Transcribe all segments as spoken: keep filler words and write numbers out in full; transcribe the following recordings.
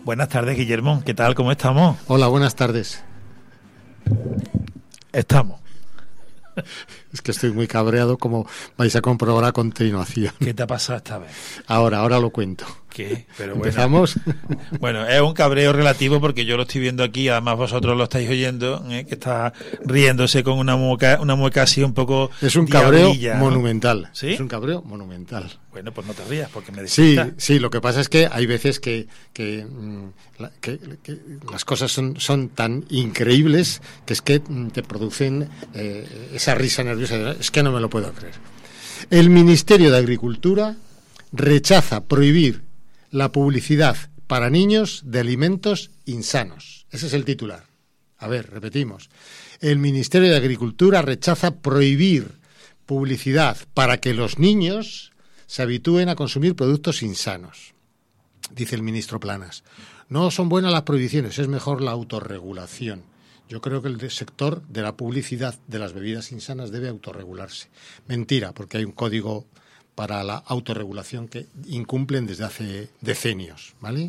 Buenas tardes, Guillermo. ¿Qué tal? ¿Cómo estamos? Hola, buenas tardes. Estamos. Es que estoy muy cabreado, como vais a comprobar a continuación. ¿Qué te ha pasado esta vez? Ahora, ahora lo cuento. ¿Qué? Pero bueno. ¿Empezamos? Bueno, es un cabreo relativo porque yo lo estoy viendo aquí, además vosotros lo estáis oyendo, ¿eh? Que está riéndose con una mueca, una mueca así un poco Es un cabreo diablilla, ¿no? monumental. ¿Sí? Es un cabreo monumental. Bueno, pues no te rías porque me Sí, despista. sí, lo que pasa es que hay veces que, que, que, que las cosas son, son tan increíbles que es que te producen eh, esa risa nerviosa. Es que no me lo puedo creer. El Ministerio de Agricultura rechaza prohibir la publicidad para niños de alimentos insanos. Ese es el titular. A ver, repetimos. El Ministerio de Agricultura rechaza prohibir publicidad para que los niños se habitúen a consumir productos insanos. Dice el ministro Planas. No son buenas las prohibiciones, es mejor la autorregulación. Yo creo que el sector de la publicidad de las bebidas insanas debe autorregularse. Mentira, porque hay un código para la autorregulación que incumplen desde hace decenios, ¿vale?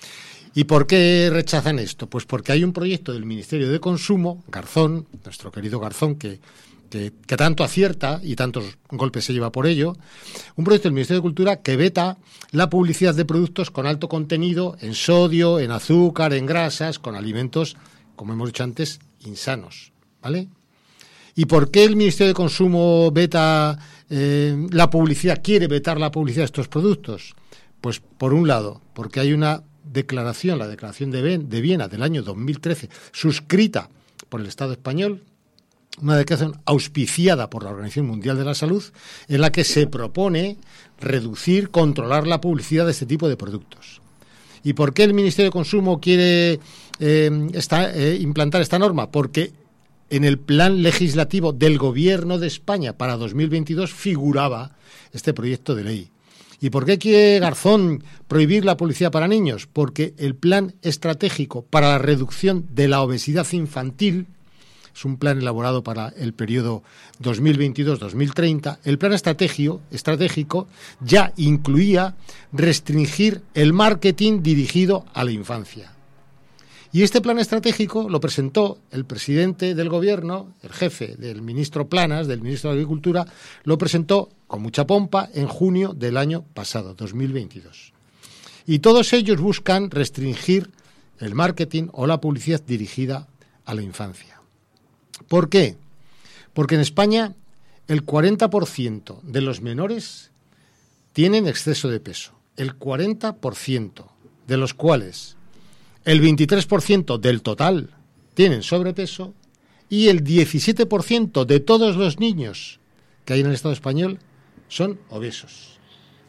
¿Y por qué rechazan esto? Pues porque hay un proyecto del Ministerio de Consumo, Garzón, nuestro querido Garzón, que, que, que tanto acierta y tantos golpes se lleva por ello, un proyecto del Ministerio de Cultura que veta la publicidad de productos con alto contenido en sodio, en azúcar, en grasas, con alimentos, como hemos dicho antes, insanos, ¿vale? ¿Y por qué el Ministerio de Consumo veta eh, la publicidad, quiere vetar la publicidad de estos productos? Pues por un lado, porque hay una declaración, la Declaración de, ben, de Viena del año dos mil trece, suscrita por el Estado español, una declaración auspiciada por la Organización Mundial de la Salud, en la que se propone reducir, controlar la publicidad de este tipo de productos. ¿Y por qué el Ministerio de Consumo quiere eh, esta, eh, implantar esta norma? Porque en el plan legislativo del Gobierno de España para dos mil veintidós figuraba este proyecto de ley. ¿Y por qué quiere Garzón prohibir la publicidad para niños? Porque el plan estratégico para la reducción de la obesidad infantil, es un plan elaborado para el periodo dos mil veintidós dos mil treinta, el plan estratégico, estratégico ya incluía restringir el marketing dirigido a la infancia. Y este plan estratégico lo presentó el presidente del Gobierno, el jefe del ministro Planas, del ministro de Agricultura, lo presentó con mucha pompa en junio del año pasado, dos mil veintidós. Y todos ellos buscan restringir el marketing o la publicidad dirigida a la infancia. ¿Por qué? Porque en España el cuarenta por ciento de los menores tienen exceso de peso. El cuarenta por ciento de los cuales el veintitrés por ciento del total tienen sobrepeso y el diecisiete por ciento de todos los niños que hay en el Estado español son obesos.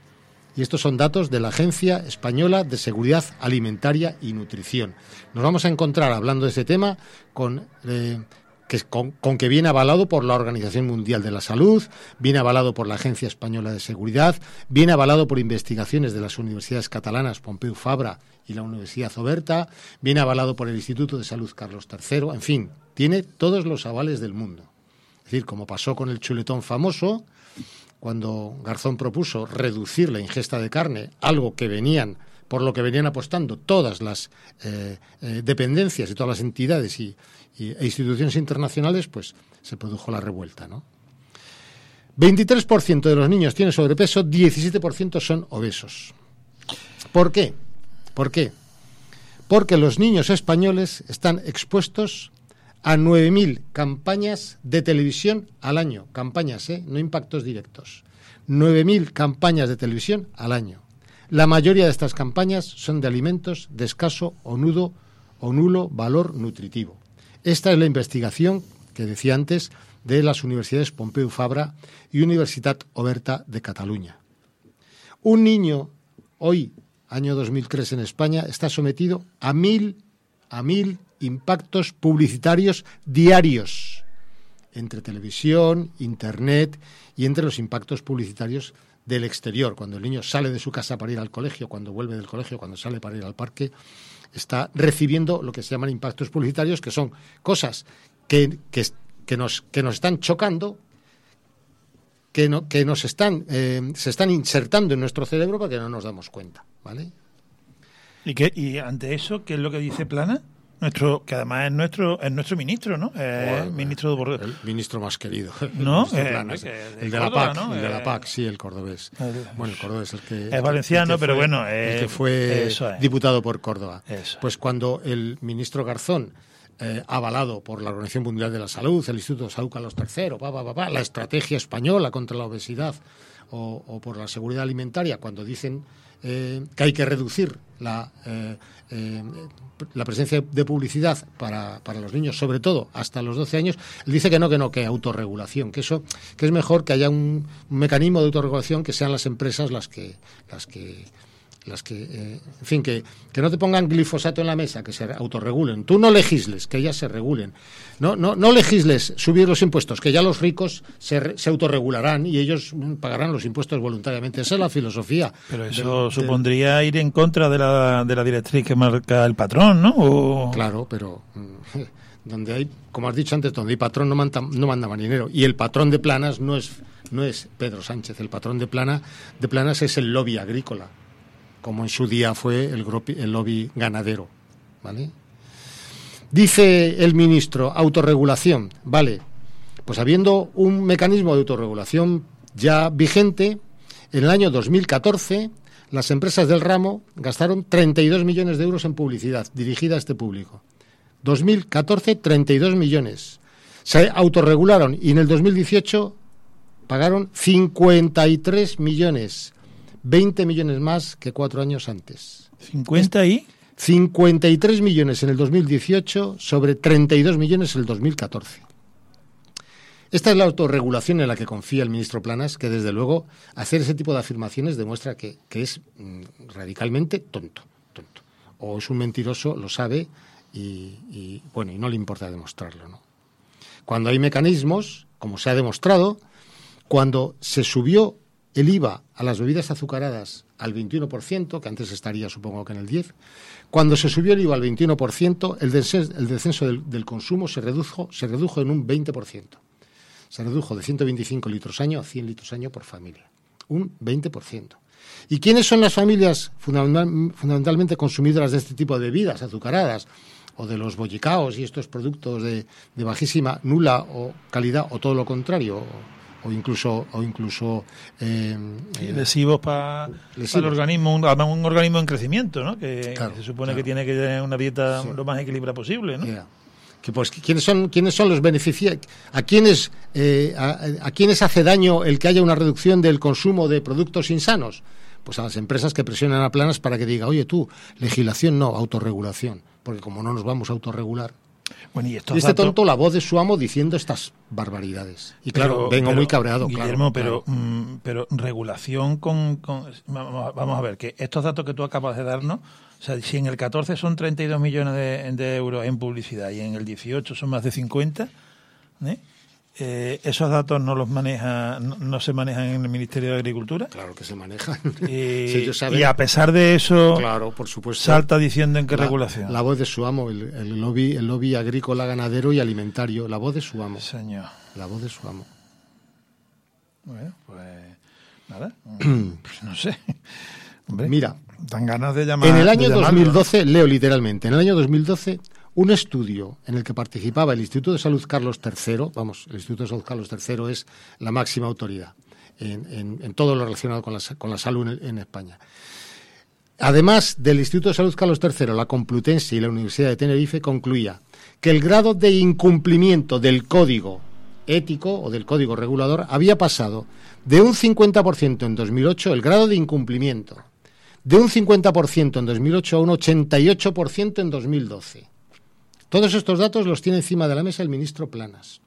Y estos son datos de la Agencia Española de Seguridad Alimentaria y Nutrición. Nos vamos a encontrar, hablando de este tema, con, eh, que, con, con que viene avalado por la Organización Mundial de la Salud, viene avalado por la Agencia Española de Seguridad, viene avalado por investigaciones de las universidades catalanas Pompeu Fabra y la Universidad Oberta, viene avalado por el Instituto de Salud Carlos tercero, en fin, tiene todos los avales del mundo. Es decir, como pasó con el chuletón famoso, cuando Garzón propuso reducir la ingesta de carne, algo que venían, por lo que venían apostando todas las eh, eh, dependencias y todas las entidades y, y, e instituciones internacionales, pues se produjo la revuelta, ¿no? veintitrés por ciento de los niños tienen sobrepeso, diecisiete por ciento son obesos. ¿Por qué? ¿Por qué? Porque los niños españoles están expuestos a nueve mil campañas de televisión al año. Campañas, ¿eh? No impactos directos. nueve mil campañas de televisión al año. La mayoría de estas campañas son de alimentos de escaso o, nudo, o nulo valor nutritivo. Esta es la investigación que decía antes de las universidades Pompeu Fabra y Universitat Oberta de Cataluña. Un niño hoy, año dos mil tres en España, está sometido a mil, a mil impactos publicitarios diarios entre televisión, internet y entre los impactos publicitarios del exterior. Cuando el niño sale de su casa para ir al colegio, cuando vuelve del colegio, cuando sale para ir al parque, está recibiendo lo que se llaman impactos publicitarios, que son cosas que, que, que, nos, que nos están chocando, que, no, que nos están, eh, se están insertando en nuestro cerebro para que no nos damos cuenta, ¿vale? ¿Y qué, y ante eso, qué es lo que dice Planas? Nuestro, que además es nuestro es nuestro ministro, ¿no? Eh, Bueno, ministro de el ministro más querido. El ¿No? ministro Eh, Planas, que de el de Córdoba, la P A C, ¿no? el de la Eh, P A C, sí, el cordobés. Bueno, el cordobés, el que... Es valenciano, el que pero fue- bueno, el eh, que fue eso es. diputado por Córdoba. Eso. Pues cuando el ministro Garzón, eh, avalado por la Organización Mundial de la Salud, el Instituto de Salud Carlos tercero, pa, pa, pa, pa, la estrategia española contra la obesidad o, o por la seguridad alimentaria, cuando dicen eh, que hay que reducir la, eh, eh, la presencia de publicidad para, para los niños, sobre todo hasta los doce años, él dice que no, que no, que autorregulación, que eso, que es mejor que haya un, un mecanismo de autorregulación, que sean las empresas las que, las que las que, eh, en fin, que, que no te pongan glifosato en la mesa, que se autorregulen. Tú no legisles, que ellas se regulen. No, no, no legisles subir los impuestos, que ya los ricos se, se autorregularán y ellos pagarán los impuestos voluntariamente. Esa es la filosofía. Pero eso de- supondría ir en contra de la, de la directriz que marca el patrón, ¿no? O... Claro, pero mm, donde hay, como has dicho antes, donde hay patrón no manda, no manda marinero. Y el patrón de Planas no es, no es Pedro Sánchez. El patrón de, Plana, de Planas es el lobby agrícola, como en su día fue el, gropi- el lobby ganadero, ¿vale? Dice el ministro, autorregulación, vale, pues habiendo un mecanismo de autorregulación ya vigente, en el año dos mil catorce las empresas del ramo gastaron treinta y dos millones de euros en publicidad dirigida a este público. dos mil catorce, treinta y dos millones. Se autorregularon y en el dos mil dieciocho pagaron cincuenta y tres millones. veinte millones más que cuatro años antes. cincuenta y... cincuenta y tres millones en el dos mil dieciocho sobre treinta y dos millones en el dos mil catorce. Esta es la autorregulación en la que confía el ministro Planas, que desde luego hacer ese tipo de afirmaciones demuestra que, que es mm, radicalmente tonto, tonto. O es un mentiroso, lo sabe y, y, bueno, y no le importa demostrarlo, ¿no? Cuando hay mecanismos, como se ha demostrado, cuando se subió el I V A a las bebidas azucaradas al veintiuno por ciento, que antes estaría supongo que en el diez por ciento, cuando se subió el I V A al veintiuno por ciento, el descenso, el descenso del, del consumo se redujo, se redujo en un veinte por ciento. Se redujo de ciento veinticinco litros año a cien litros año por familia. Un veinte por ciento. ¿Y quiénes son las familias fundamental, fundamentalmente consumidoras de este tipo de bebidas azucaradas? O de los bollicaos y estos productos de, de bajísima, nula o calidad, o todo lo contrario, o, o incluso o incluso eh, Sí, lesivos para lesivos. el organismo, un, además un organismo en crecimiento, ¿no? Que, Claro, que se supone claro. que tiene que tener una dieta Sí. lo más equilibrada posible, ¿no? Yeah. Que pues quiénes son quiénes son los beneficiarios, a quiénes eh, a, a quiénes hace daño el que haya una reducción del consumo de productos insanos. Pues a las empresas que presionan a Planas para que diga, oye tú, legislación no, autorregulación, porque como no nos vamos a autorregular. Bueno, y estos Y este datos- tonto, la voz de su amo diciendo estas barbaridades. Y claro, Pero- vengo pero, muy cabreado. Guillermo, claro, pero, claro. mm, pero regulación con, con- Vamos a- vamos a ver, que estos datos que tú acabas de darnos, o sea, si en el catorce son treinta y dos millones de, de euros en publicidad y en el dieciocho son más de cincuenta, ¿eh? Eh, esos datos no los maneja, no, no se manejan en el Ministerio de Agricultura. Claro que se manejan. Y, Si ellos saben- y a pesar de eso, Claro, por supuesto. salta diciendo en qué la, regulación. La voz de su amo, el, el lobby, el lobby agrícola, ganadero y alimentario. La voz de su amo. Señor. La voz de su amo. Bueno, pues nada, pues no sé. Hombre, Mira, dan ganas de llamar. en el de año llamarlo, dos mil doce, leo literalmente, en el año dos mil doce, un estudio en el que participaba el Instituto de Salud Carlos tercero, vamos, el Instituto de Salud Carlos tercero es la máxima autoridad en, en, en todo lo relacionado con la, con la salud en, en España. Además del Instituto de Salud Carlos tercero, la Complutense y la Universidad de Tenerife concluía que el grado de incumplimiento del código ético o del código regulador había pasado de un cincuenta por ciento en dos mil ocho, el grado de incumplimiento, de un cincuenta por ciento en dos mil ocho a un ochenta y ocho por ciento en dos mil doce. Todos estos datos los tiene encima de la mesa el ministro Planas.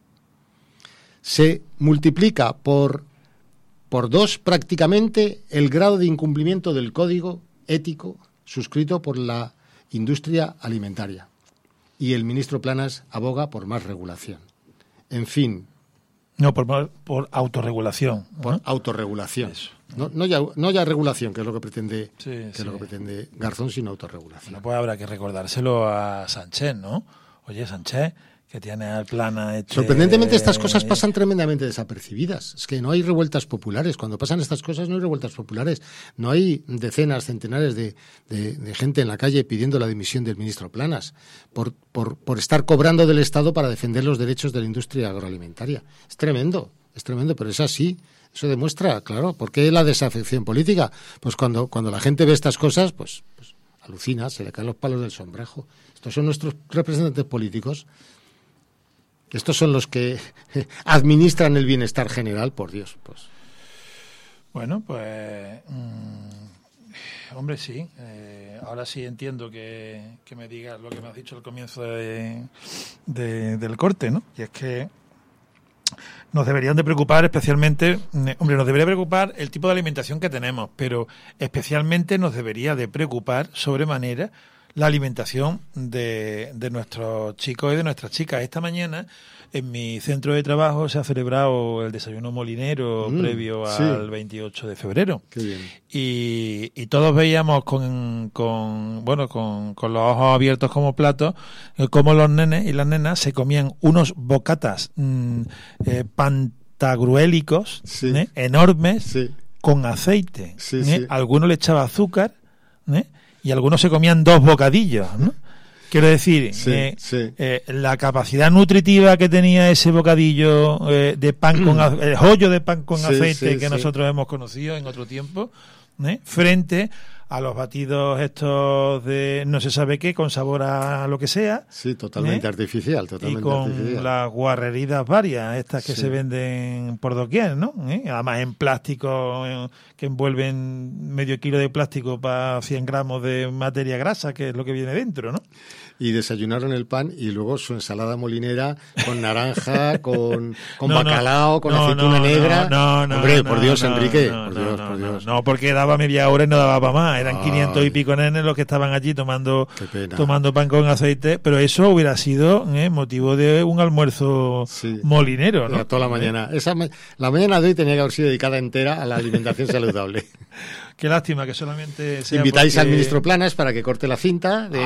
Se multiplica por, por dos prácticamente el grado de incumplimiento del código ético suscrito por la industria alimentaria. Y el ministro Planas aboga por más regulación. En fin, No, por, por autorregulación. por ¿no? autorregulación. Eso. No, no, ya, no ya regulación, que es lo que pretende, Sí, que sí. es lo que pretende Garzón, sino autorregulación. Bueno, pues habrá que recordárselo a Sánchez, ¿no? Oye, Sánchez, que tiene al Plana este... Sorprendentemente estas cosas pasan tremendamente desapercibidas. Es que no hay revueltas populares. Cuando pasan estas cosas no hay revueltas populares. No hay decenas, centenares de, de, de gente en la calle pidiendo la dimisión del ministro Planas por, por, por estar cobrando del Estado para defender los derechos de la industria agroalimentaria. Es tremendo, es tremendo, pero es así. Eso demuestra, claro, ¿por qué la desafección política? Pues cuando, cuando la gente ve estas cosas, pues, pues alucina, se le caen los palos del sombrajo. Estos son nuestros representantes políticos. Estos son los que administran el bienestar general, por Dios. Pues. Bueno, pues, mmm, hombre, sí. Eh, ahora sí entiendo que, que me digas lo que me has dicho al comienzo de, de, del corte, ¿no? Y es que nos deberían de preocupar especialmente, hombre, nos debería preocupar el tipo de alimentación que tenemos, pero especialmente nos debería de preocupar sobremanera la alimentación de, de nuestros chicos y de nuestras chicas. Esta mañana en mi centro de trabajo se ha celebrado el desayuno molinero mm, previo sí. al veintiocho de febrero. Qué bien. Y, y todos veíamos con, con bueno con, con los ojos abiertos como platos cómo los nenes y las nenas se comían unos bocatas mmm, eh, pantagruélicos sí. ¿eh? enormes sí. con aceite. Sí, ¿eh? sí. Alguno le echaba azúcar, ¿eh? y algunos se comían dos bocadillos, ¿no? Quiero decir, sí, eh, sí. Eh, la capacidad nutritiva que tenía ese bocadillo eh, de pan con a- el joyo de pan con sí, aceite sí, que sí. nosotros hemos conocido en otro tiempo, ¿eh? frente a los batidos estos de no se sabe qué, con sabor a lo que sea. Sí, totalmente ¿eh? artificial, totalmente y con artificial. las guarreridas varias, estas que Sí. se venden por doquier, ¿no? ¿Eh? Además en plástico, eh, que envuelven medio kilo de plástico para cien gramos de materia grasa, que es lo que viene dentro, ¿no? Y desayunaron el pan y luego su ensalada molinera con naranja, con, con No, no, bacalao, con no, aceituna no, negra. no, no, Hombre, no, por Dios, no, Enrique, no, por no, Dios, no, por no, Dios. no, porque daba media hora y no daba para más. Eran Ay. quinientos y pico nenes los que estaban allí tomando, Qué pena. tomando pan con aceite, pero eso hubiera sido eh, motivo de un almuerzo Sí. molinero, ¿no? Era toda la mañana. Esa ma- la mañana de hoy tenía que haber sido dedicada entera a la alimentación saludable. Qué lástima que solamente sea Invitáis porque... al ministro Planas para que corte la cinta. De...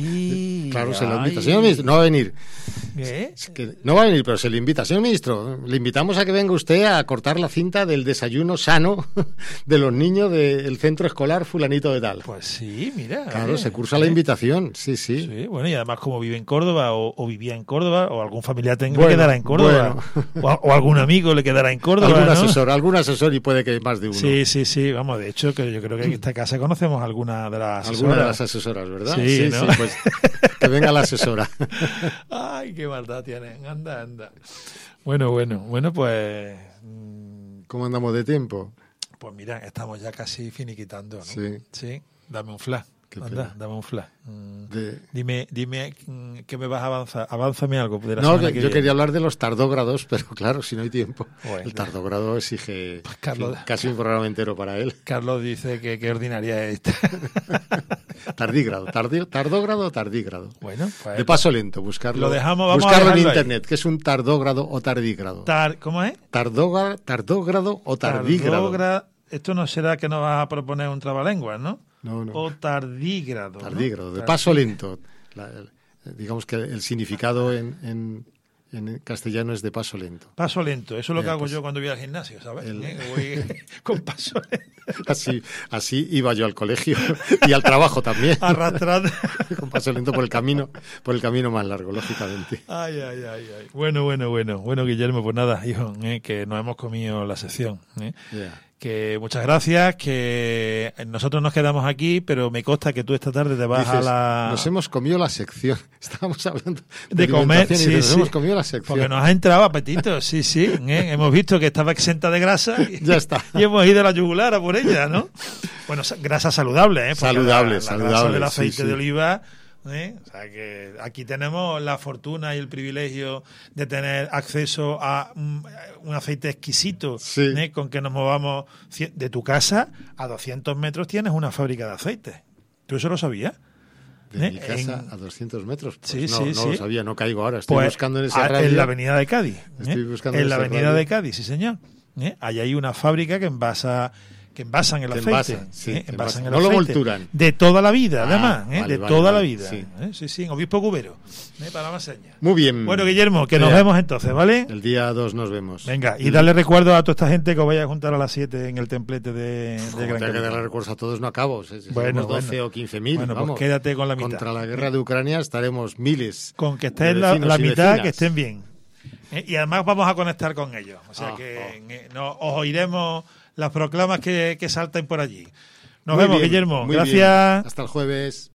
Ay, claro, se lo ay. invita. Señor ministro, no va a venir. ¿Qué? Es que no va a venir, pero se le invita. Señor ministro, le invitamos a que venga usted a cortar la cinta del desayuno sano de los niños del centro escolar fulanito de tal. Pues sí, mira. Claro, eh, se cursa la eh. invitación, sí, sí. Sí, bueno, y además como vive en Córdoba o, o vivía en Córdoba o algún familiar tenga, Bueno, le quedará en Córdoba o, a- o algún amigo le quedará en Córdoba, Algún ¿no? asesor, algún asesor y puede que más de uno. Sí, sí, sí, vamos, de hecho que yo creo que en esta casa conocemos alguna de las asesoras. Alguna de las asesoras, ¿verdad? Sí, ¿no? pues que venga la asesora. Ay, qué maldad tienen, anda, anda. Bueno, bueno, bueno, pues... mm, ¿Cómo andamos de tiempo? Pues mira, estamos ya casi finiquitando, ¿no? Sí. Sí, dame un flash. Qué Anda, pena. dame un flash. Mm, De- Dime, dime mm, que me vas a avanzar. Avánzame algo de la No, semana que que yo viene. quería hablar de los tardógrados, pero claro, si no hay tiempo. Bueno. El tardógrado exige Pues, Carlos- casi un programa entero para él. Carlos dice que qué ordinaria es esta. Tardígrado, tardi- tardógrado o tardígrado. Bueno, pues... De paso lento, buscarlo. Lo dejamos, vamos a buscarlo en dejarlo ahí. internet, que es un tardógrado o tardígrado. tar- ¿Cómo es? Tardógra- tardógrado o tardígrado. Tardogra- Esto no será que nos vas a proponer un trabalenguas, ¿no? No, no. O tardígrado. ¿no? Tardígrado, de Tardí- paso lento. La- el- digamos que el significado en, en, en castellano es de paso lento. Paso lento, eso es lo que Ya, hago pues, yo cuando voy al gimnasio, ¿sabes? el- ¿Eh? Voy con paso lento, Así, así iba yo al colegio y al trabajo también. arrastrando. Con paso lento por el camino, por el camino más largo, lógicamente. Ay, ay, ay, ay. Bueno, bueno, bueno. Bueno, Guillermo, pues nada, hijo, ¿eh? que nos hemos comido la sección. ¿eh? Yeah. Que muchas gracias, que nosotros nos quedamos aquí, pero me consta que tú esta tarde te vas Dices, a la... Nos hemos comido la sección. Estábamos hablando de comer, alimentación y sí, nos sí. hemos comido la sección. Porque nos ha entrado apetito, sí, sí. ¿eh? Hemos visto que estaba exenta de grasa y, Ya está. y hemos ido a la yugular a por ella, ¿no? Bueno, sa- grasa saludable, ¿eh? Porque Saludable, la, la saludable, grasa del sí, aceite sí. de oliva, ¿eh? O sea que aquí tenemos la fortuna y el privilegio de tener acceso a un, un aceite exquisito, Sí. ¿eh? Con que nos movamos cien- de tu casa a doscientos metros tienes una fábrica de aceite. ¿Tú eso lo sabías? De ¿eh? mi casa En- a doscientos metros. Pues Sí, no, sí, no sí. lo sabía, no caigo ahora. Estoy Pues, buscando en ese a- radio. en la avenida de Cádiz. ¿eh? Estoy buscando en en la ese avenida radio. de Cádiz, sí señor. ¿eh? Allí hay una fábrica que envasa que envasan el Que aceite. envasan, sí, ¿eh? que Envasan envasan. el No lo aceite. molturan. De toda la vida, Ah, además, ¿eh? vale, de vale, toda vale, la vida. sí. ¿eh? Sí, sí, en Obispo Cubero, ¿eh? Para más señas. Muy bien. Bueno, Guillermo, que nos Vea, vemos entonces, ¿vale? El día dos nos vemos. Venga, y darle recuerdo a toda esta gente que os vaya a juntar a las siete en el templete de, de Como Gran tengo que Canaria. darle recuerdos a todos, no acabo. Si Bueno, somos doce bueno. o quince mil, Bueno, pues vamos. quédate con la mitad. Contra la guerra de Ucrania estaremos miles. Con que de estén la, vecinos la y mitad, vecinas. que estén bien. Eh, Y además vamos a conectar con ellos. O sea Ah, que ah. eh, no, os oiremos las proclamas que, que salten por allí. Nos Muy vemos, bien, Guillermo. muy Gracias. bien. Hasta el jueves.